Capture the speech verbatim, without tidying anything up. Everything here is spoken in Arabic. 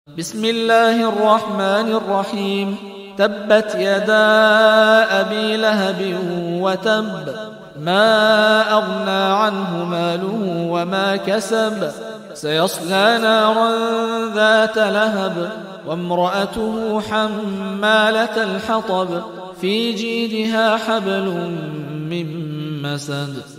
بسم الله الرحمن الرحيم. تبت يدا أبي لهب وتب، ما أغنى عنه ماله وما كسب، سيصلى نارا ذات لهب، وامرأته حمالة الحطب، في جيدها حبل من مسد.